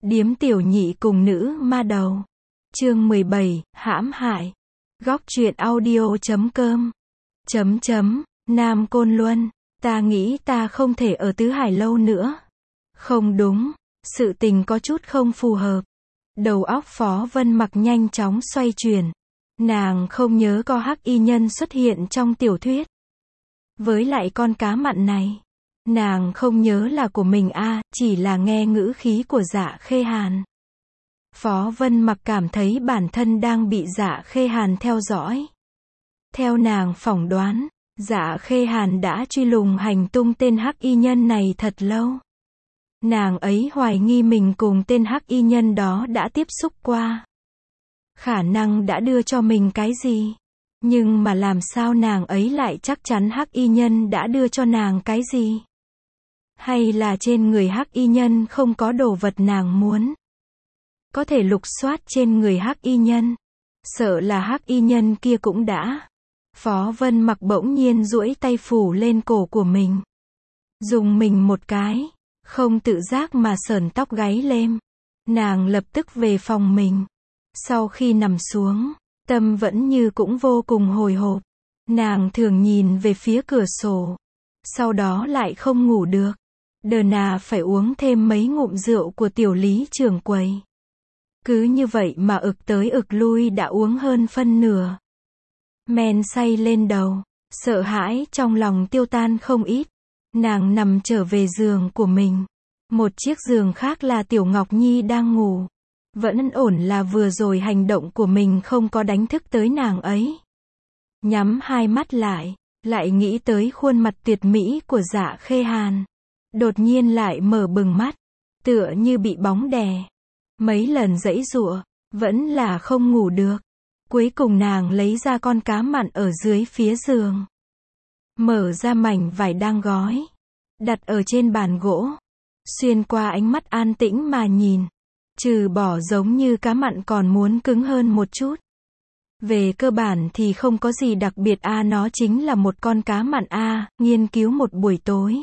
Điếm tiểu nhị cùng nữ ma đầu. Chương 17, hãm hại. Góc truyện audio.com. Nam Côn Luân, ta nghĩ ta không thể ở Tứ Hải lâu nữa. Không đúng, sự tình có chút không phù hợp. Đầu óc Phó Vân Mặc nhanh chóng xoay chuyển. Nàng không nhớ có hắc y nhân xuất hiện trong tiểu thuyết. Với lại con cá mặn này, nàng không nhớ là của mình chỉ là nghe ngữ khí của Dạ Khê Hàn. Phó Vân Mặc cảm thấy bản thân đang bị Dạ Khê Hàn theo dõi. Theo nàng phỏng đoán, Dạ Khê Hàn đã truy lùng hành tung tên hắc y nhân này thật lâu. Nàng ấy hoài nghi mình cùng tên hắc y nhân đó đã tiếp xúc qua. Khả năng đã đưa cho mình cái gì? Nhưng mà làm sao nàng ấy lại chắc chắn hắc y nhân đã đưa cho nàng cái gì? Hay là trên người hắc y nhân không có đồ vật nàng muốn? Có thể lục soát trên người hắc y nhân. Sợ là hắc y nhân kia cũng đã. Phó Vân Mặc bỗng nhiên duỗi tay phủ lên cổ của mình. Dùng mình một cái, không tự giác mà sởn tóc gáy lên. Nàng lập tức về phòng mình. Sau khi nằm xuống, tâm vẫn như cũng vô cùng hồi hộp. Nàng thường nhìn về phía cửa sổ. Sau đó lại không ngủ được. Nà phải uống thêm mấy ngụm rượu của tiểu lý trưởng quầy. Cứ như vậy mà ực tới ực lui đã uống hơn phân nửa. Men say lên đầu, sợ hãi trong lòng tiêu tan không ít. Nàng nằm trở về giường của mình. Một chiếc giường khác là Tiểu Ngọc Nhi đang ngủ. Vẫn ổn là vừa rồi hành động của mình không có đánh thức tới nàng ấy. Nhắm hai mắt lại nghĩ tới khuôn mặt tuyệt mỹ của Dạ Khê Hàn. Đột nhiên lại mở bừng mắt, tựa như bị bóng đè. Mấy lần giãy giụa, vẫn là không ngủ được. Cuối cùng nàng lấy ra con cá mặn ở dưới phía giường. Mở ra mảnh vải đang gói. Đặt ở trên bàn gỗ. Xuyên qua ánh mắt an tĩnh mà nhìn. Trừ bỏ giống như cá mặn còn muốn cứng hơn một chút. Về cơ bản thì không có gì đặc biệt nó chính là một con cá mặn nghiên cứu một buổi tối.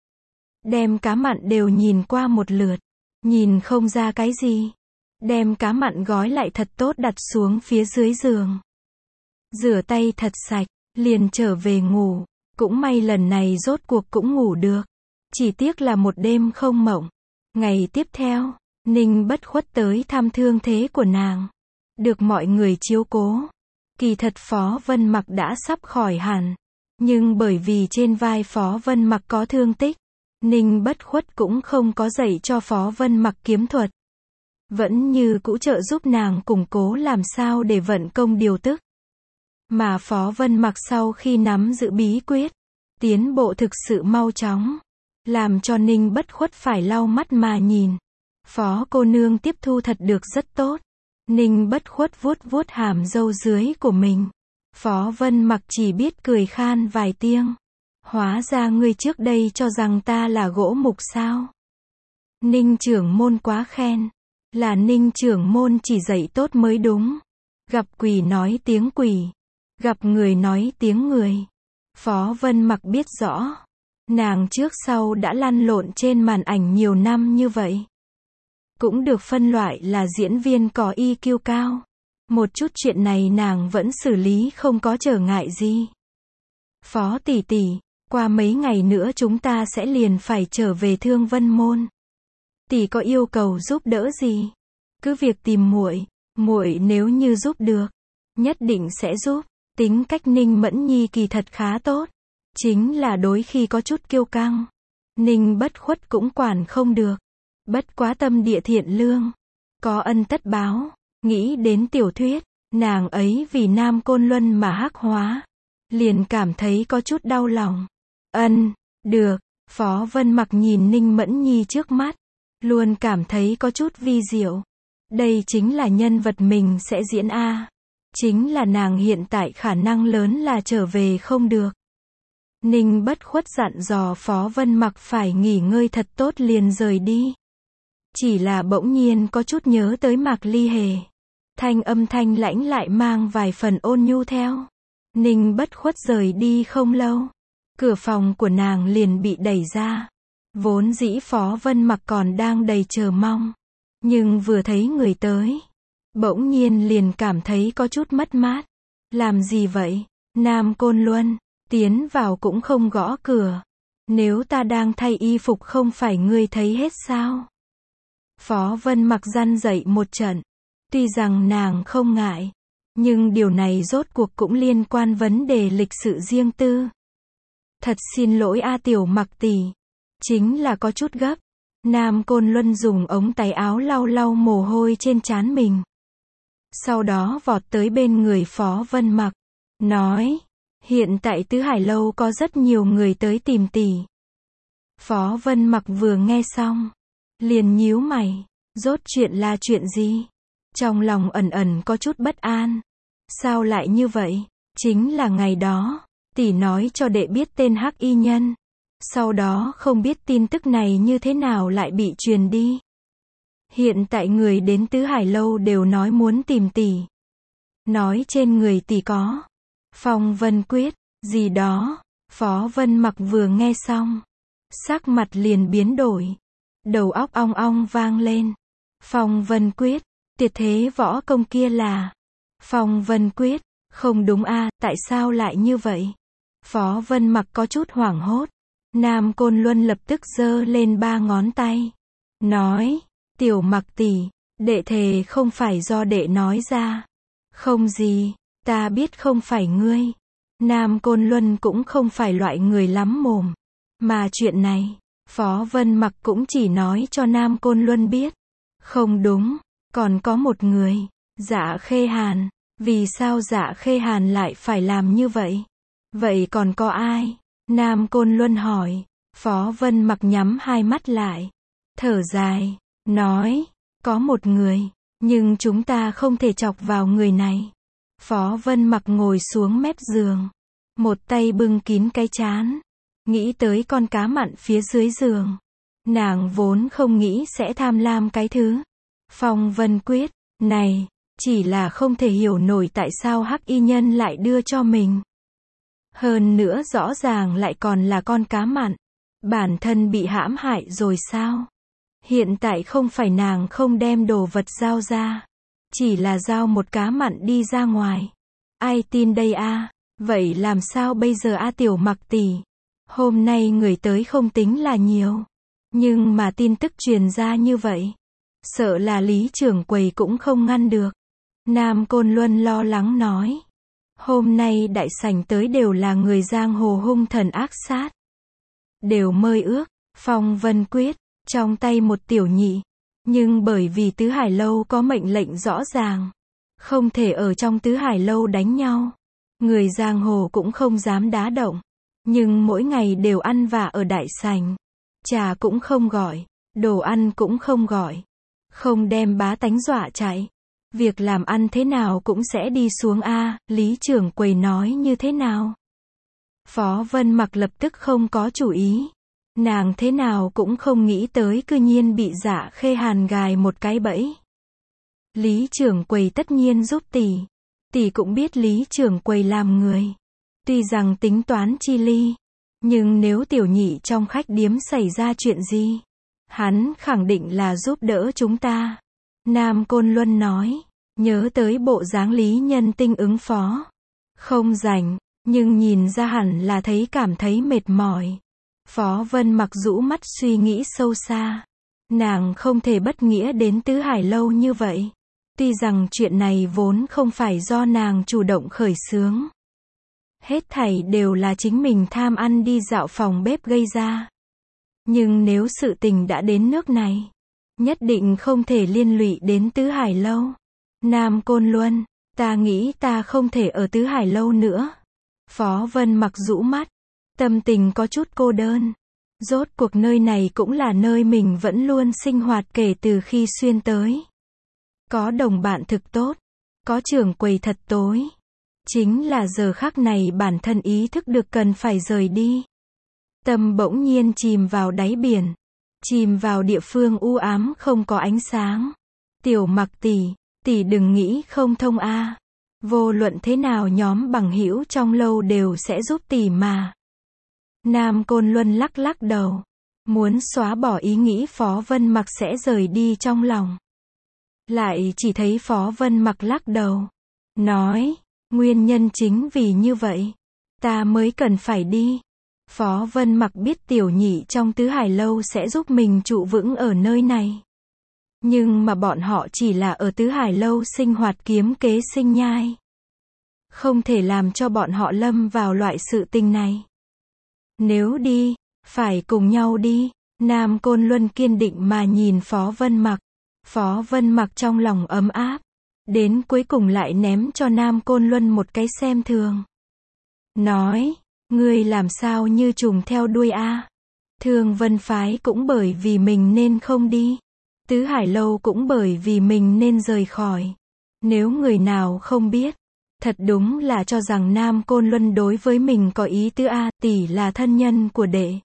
Đem cá mặn đều nhìn qua một lượt. Nhìn không ra cái gì. Đem cá mặn gói lại thật tốt đặt xuống phía dưới giường. Rửa tay thật sạch, liền trở về ngủ. Cũng may lần này rốt cuộc cũng ngủ được. Chỉ tiếc là một đêm không mộng. Ngày tiếp theo, Ninh Bất Khuất tới thăm thương thế của nàng. Được mọi người chiếu cố. Kỳ thật Phó Vân Mặc đã sắp khỏi hẳn. Nhưng bởi vì trên vai Phó Vân Mặc có thương tích, Ninh Bất Khuất cũng không có dạy cho Phó Vân Mặc kiếm thuật. Vẫn như cũ trợ giúp nàng củng cố làm sao để vận công điều tức. Mà Phó Vân Mặc sau khi nắm giữ bí quyết, tiến bộ thực sự mau chóng. Làm cho Ninh Bất Khuất phải lau mắt mà nhìn. Phó cô nương tiếp thu thật được rất tốt. Ninh Bất Khuất vuốt vuốt hàm râu dưới của mình. Phó Vân Mặc chỉ biết cười khan vài tiếng. Hóa ra ngươi trước đây cho rằng ta là gỗ mục sao? Ninh trưởng môn quá khen. Là Ninh trưởng môn chỉ dạy tốt mới đúng. Gặp quỷ nói tiếng quỷ. Gặp người nói tiếng người. Phó Vân Mặc biết rõ. Nàng trước sau đã lăn lộn trên màn ảnh nhiều năm như vậy. Cũng được phân loại là diễn viên có EQ cao. Một chút chuyện này nàng vẫn xử lý không có trở ngại gì. Phó tỷ tỷ, qua mấy ngày nữa chúng ta sẽ liền phải trở về Thương Vân Môn. Tỷ có yêu cầu giúp đỡ gì? Cứ việc tìm muội, muội nếu như giúp được, nhất định sẽ giúp. Tính cách Ninh Mẫn Nhi kỳ thật khá tốt. Chính là đôi khi có chút kiêu căng. Ninh Bất Khuất cũng quản không được. Bất quá tâm địa thiện lương. Có ân tất báo. Nghĩ đến tiểu thuyết. Nàng ấy vì Nam Côn Luân mà hắc hóa. Liền cảm thấy có chút đau lòng. Được. Phó Vân Mặc nhìn Ninh Mẫn Nhi trước mắt. Luôn cảm thấy có chút vi diệu. Đây chính là nhân vật mình sẽ diễn Chính là nàng hiện tại khả năng lớn là trở về không được. Ninh Bất Khuất dặn dò Phó Vân Mặc phải nghỉ ngơi thật tốt liền rời đi. Chỉ là bỗng nhiên có chút nhớ tới Mạc Ly Hề. Thanh âm thanh lãnh lại mang vài phần ôn nhu theo. Ninh Bất Khuất rời đi không lâu. Cửa phòng của nàng liền bị đẩy ra. Vốn dĩ Phó Vân Mặc còn đang đầy chờ mong. Nhưng vừa thấy người tới, bỗng nhiên liền cảm thấy có chút mất mát. Làm gì vậy? Nam Côn Luân, tiến vào cũng không gõ cửa. Nếu ta đang thay y phục không phải ngươi thấy hết sao? Phó Vân Mặc răn dậy một trận. Tuy rằng nàng không ngại, nhưng điều này rốt cuộc cũng liên quan vấn đề lịch sự riêng tư. Thật xin lỗi A Tiểu Mặc tỷ, chính là có chút gấp. Nam Côn Luân dùng ống tay áo lau lau mồ hôi trên trán mình. Sau đó vọt tới bên người Phó Vân Mặc, nói, hiện tại Tứ Hải Lâu có rất nhiều người tới tìm tỷ. Phó Vân Mặc vừa nghe xong, liền nhíu mày, rốt chuyện là chuyện gì? Trong lòng ẩn ẩn có chút bất an. Sao lại như vậy? Chính là ngày đó, tỷ nói cho đệ biết tên Hắc Y Nhân. Sau đó không biết tin tức này như thế nào lại bị truyền đi. Hiện tại người đến Tứ Hải Lâu đều nói muốn tìm tỷ. Nói trên người tỷ có Phong Vân Quyết, gì đó. Phó Vân Mặc vừa nghe xong, sắc mặt liền biến đổi. Đầu óc ong ong vang lên. Phong Vân Quyết, tuyệt thế võ công kia là Phong Vân Quyết, không đúng a, tại sao lại như vậy? Phó Vân Mặc có chút hoảng hốt. Nam Côn Luân lập tức giơ lên 3 ngón tay, nói, Tiểu Mặc tỷ, đệ thề không phải do đệ nói ra. Không gì, ta biết không phải ngươi. Nam Côn Luân cũng không phải loại người lắm mồm. Mà chuyện này, Phó Vân Mặc cũng chỉ nói cho Nam Côn Luân biết. Không đúng, còn có một người, Dạ Khê Hàn. Vì sao Dạ Khê Hàn lại phải làm như vậy? Vậy còn có ai? Nam Côn Luân hỏi. Phó Vân Mặc nhắm hai mắt lại, thở dài, nói, có một người, nhưng chúng ta không thể chọc vào người này. Phó Vân Mặc ngồi xuống mép giường, một tay bưng kín cái trán, nghĩ tới con cá mặn phía dưới giường. Nàng vốn không nghĩ sẽ tham lam cái thứ Phong Vân Quyết này, chỉ là không thể hiểu nổi tại sao Hắc Y Nhân lại đưa cho mình. Hơn nữa rõ ràng lại còn là con cá mặn. Bản thân bị hãm hại rồi sao? Hiện tại không phải nàng không đem đồ vật giao ra, chỉ là giao một cá mặn đi ra ngoài. Ai tin đây a? Vậy làm sao bây giờ a Tiểu Mặc tỷ? Hôm nay người tới không tính là nhiều, nhưng mà tin tức truyền ra như vậy, sợ là Lý trưởng quầy cũng không ngăn được. Nam Côn Luân lo lắng nói, hôm nay đại sảnh tới đều là người giang hồ hung thần ác sát, đều mơ ước Phong Vân Quyết trong tay một tiểu nhị, nhưng bởi vì Tứ Hải Lâu có mệnh lệnh rõ ràng, không thể ở trong Tứ Hải Lâu đánh nhau, người giang hồ cũng không dám đá động, nhưng mỗi ngày đều ăn vạ ở đại sảnh, trà cũng không gọi, đồ ăn cũng không gọi, không đem bá tánh dọa chạy, việc làm ăn thế nào cũng sẽ đi xuống a. Lý trưởng quầy nói như thế nào? Phó Vân Mặc lập tức không có chủ ý. Nàng thế nào cũng không nghĩ tới cư nhiên bị Dạ Khê Hàn gài một cái bẫy. Lý trưởng quầy tất nhiên giúp tỷ. Tỷ cũng biết Lý trưởng quầy làm người. Tuy rằng tính toán chi ly, nhưng nếu tiểu nhị trong khách điếm xảy ra chuyện gì, hắn khẳng định là giúp đỡ chúng ta. Nam Côn Luân nói, nhớ tới bộ dáng Lý Nhân Tinh ứng phó. Không rảnh, nhưng nhìn ra hẳn là cảm thấy mệt mỏi. Phó Vân Mặc rũ mắt suy nghĩ sâu xa. Nàng không thể bất nghĩa đến Tứ Hải Lâu như vậy. Tuy rằng chuyện này vốn không phải do nàng chủ động khởi xướng. Hết thảy đều là chính mình tham ăn đi dạo phòng bếp gây ra. Nhưng nếu sự tình đã đến nước này, nhất định không thể liên lụy đến Tứ Hải Lâu. Nam Côn Luân, ta nghĩ ta không thể ở Tứ Hải Lâu nữa. Phó Vân Mặc rũ mắt, tâm tình có chút cô đơn. Rốt cuộc nơi này cũng là nơi mình vẫn luôn sinh hoạt kể từ khi xuyên tới. Có đồng bạn thực tốt, có trưởng quầy thật tối. Chính là giờ khắc này bản thân ý thức được cần phải rời đi. Tâm bỗng nhiên chìm vào đáy biển, chìm vào địa phương u ám không có ánh sáng. Tiểu Mặc tỷ, tỷ đừng nghĩ không thông a. Vô luận thế nào nhóm bằng hữu trong lâu đều sẽ giúp tỷ mà. Nam Côn Luân lắc lắc đầu, muốn xóa bỏ ý nghĩ Phó Vân Mặc sẽ rời đi trong lòng. Lại chỉ thấy Phó Vân Mặc lắc đầu. Nói, nguyên nhân chính vì như vậy. Ta mới cần phải đi. Phó Vân Mặc biết tiểu nhị trong Tứ Hải Lâu sẽ giúp mình trụ vững ở nơi này. Nhưng mà bọn họ chỉ là ở Tứ Hải Lâu sinh hoạt kiếm kế sinh nhai. Không thể làm cho bọn họ lâm vào loại sự tình này. Nếu đi, phải cùng nhau đi. Nam Côn Luân kiên định mà nhìn Phó Vân Mặc. Phó Vân Mặc trong lòng ấm áp. Đến cuối cùng lại ném cho Nam Côn Luân một cái xem thường. Nói, ngươi làm sao như trùng theo đuôi a? Thương Vân Phái cũng bởi vì mình nên không đi. Tứ Hải Lâu cũng bởi vì mình nên rời khỏi. Nếu người nào không biết, thật đúng là cho rằng Nam Côn Luân đối với mình có ý tứ a, tỷ là thân nhân của đệ.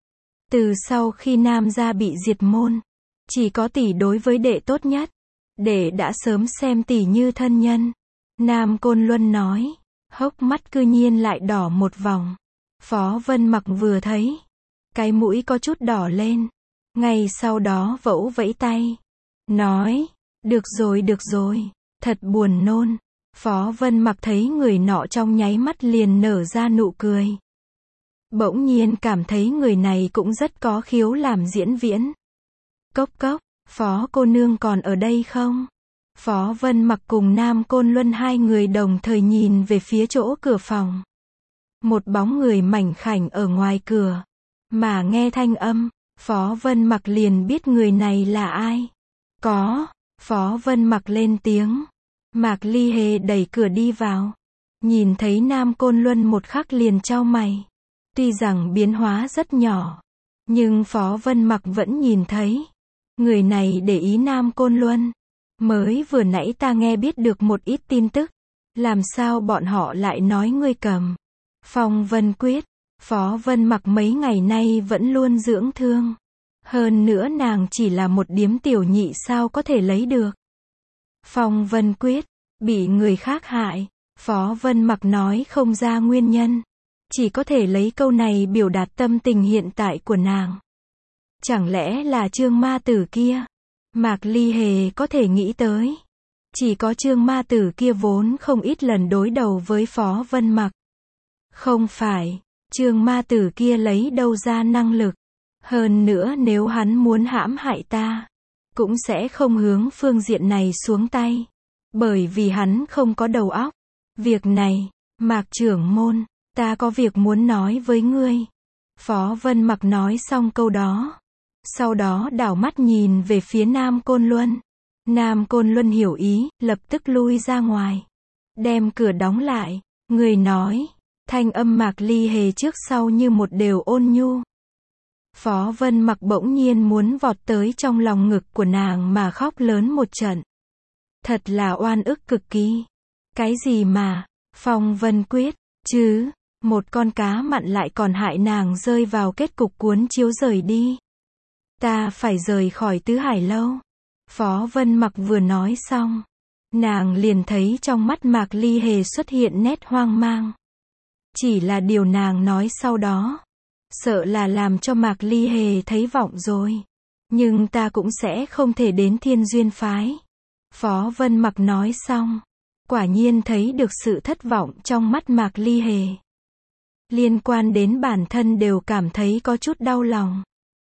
Từ sau khi Nam gia bị diệt môn, chỉ có tỷ đối với đệ tốt nhất. Đệ đã sớm xem tỷ như thân nhân. Nam Côn Luân nói, hốc mắt cư nhiên lại đỏ một vòng. Phó Vân Mặc vừa thấy, cái mũi có chút đỏ lên. Ngay sau đó vẫu vẫy tay. Nói, được rồi, thật buồn nôn. Phó Vân Mặc thấy người nọ trong nháy mắt liền nở ra nụ cười. Bỗng nhiên cảm thấy người này cũng rất có khiếu làm diễn viễn. Cốc cốc, Phó cô nương còn ở đây không? Phó Vân Mặc cùng Nam Côn Luân hai người đồng thời nhìn về phía chỗ cửa phòng. Một bóng người mảnh khảnh ở ngoài cửa. Mà nghe thanh âm, Phó Vân Mặc liền biết người này là ai. Có, Phó Vân Mặc lên tiếng. Mạc Ly Hề đẩy cửa đi vào. Nhìn thấy Nam Côn Luân một khắc liền chau mày. Tuy rằng biến hóa rất nhỏ, nhưng Phó Vân Mặc vẫn nhìn thấy. Người này để ý Nam Côn Luân. Mới vừa nãy ta nghe biết được một ít tin tức. Làm sao bọn họ lại nói ngươi cầm Phong Vân Quyết? Phó Vân Mặc mấy ngày nay vẫn luôn dưỡng thương. Hơn nữa nàng chỉ là một điếm tiểu nhị sao có thể lấy được. Phong Vân Quyết, bị người khác hại. Phó Vân Mặc nói không ra nguyên nhân. Chỉ có thể lấy câu này biểu đạt tâm tình hiện tại của nàng. Chẳng lẽ là Trương ma tử kia? Mạc Ly Hề có thể nghĩ tới. Chỉ có Trương ma tử kia vốn không ít lần đối đầu với Phó Vân Mặc. Không phải, Trương ma tử kia lấy đâu ra năng lực. Hơn nữa nếu hắn muốn hãm hại ta, cũng sẽ không hướng phương diện này xuống tay. Bởi vì hắn không có đầu óc. Việc này, Mạc trưởng môn, ta có việc muốn nói với ngươi. Phó Vân Mặc nói xong câu đó. Sau đó đảo mắt nhìn về phía Nam Côn Luân. Nam Côn Luân hiểu ý, lập tức lui ra ngoài. Đem cửa đóng lại. Người nói, thanh âm Mạc Ly Hề trước sau như một đều ôn nhu. Phó Vân Mặc bỗng nhiên muốn vọt tới trong lòng ngực của nàng mà khóc lớn một trận. Thật là oan ức cực kỳ. Cái gì mà, Phong Vân Quyết, chứ, một con cá mặn lại còn hại nàng rơi vào kết cục cuốn chiếu rời đi. Ta phải rời khỏi Tứ Hải Lâu. Phó Vân Mặc vừa nói xong, nàng liền thấy trong mắt Mạc Ly Hề xuất hiện nét hoang mang. Chỉ là điều nàng nói sau đó, sợ là làm cho Mạc Ly Hề thấy vọng rồi. Nhưng ta cũng sẽ không thể đến Thiên Duyên Phái. Phó Vân Mặc nói xong, quả nhiên thấy được sự thất vọng trong mắt Mạc Ly Hề. Liên quan đến bản thân đều cảm thấy có chút đau lòng.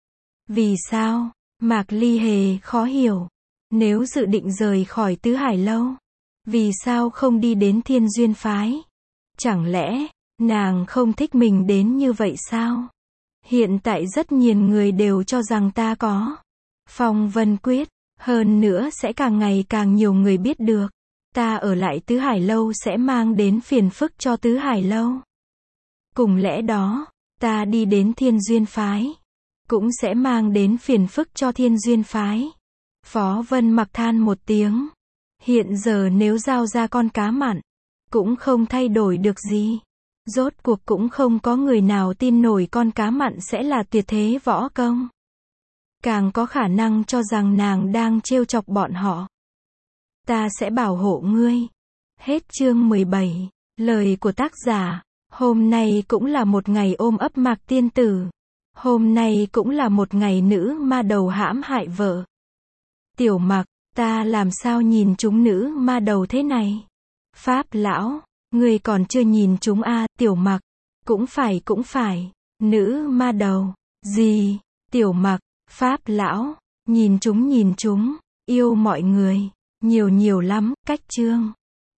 Vì sao? Mạc Ly Hề khó hiểu. Nếu dự định rời khỏi Tứ Hải Lâu, vì sao không đi đến Thiên Duyên Phái? Chẳng lẽ, nàng không thích mình đến như vậy sao? Hiện tại rất nhiều người đều cho rằng ta có Phong Vân Quyết, hơn nữa sẽ càng ngày càng nhiều người biết được. Ta ở lại Tứ Hải Lâu sẽ mang đến phiền phức cho Tứ Hải Lâu. Cùng lẽ đó, ta đi đến Thiên Duyên Phái, cũng sẽ mang đến phiền phức cho Thiên Duyên Phái. Phó Vân Mặc than một tiếng. Hiện giờ nếu giao ra con cá mặn, cũng không thay đổi được gì. Rốt cuộc cũng không có người nào tin nổi con cá mặn sẽ là tuyệt thế võ công. Càng có khả năng cho rằng nàng đang trêu chọc bọn họ. Ta sẽ bảo hộ ngươi. Hết chương 17. Lời của tác giả. Hôm nay cũng là một ngày ôm ấp Mạc tiên tử. Hôm nay cũng là một ngày nữ ma đầu hãm hại vợ. Tiểu Mặc, Ta làm sao nhìn chúng nữ ma đầu thế này? Pháp lão, ngươi còn chưa nhìn chúng a, Tiểu Mặc. Cũng phải, nữ ma đầu. Gì? Tiểu Mặc, Pháp lão, nhìn chúng, yêu mọi người. Nhiều lắm, cách chương.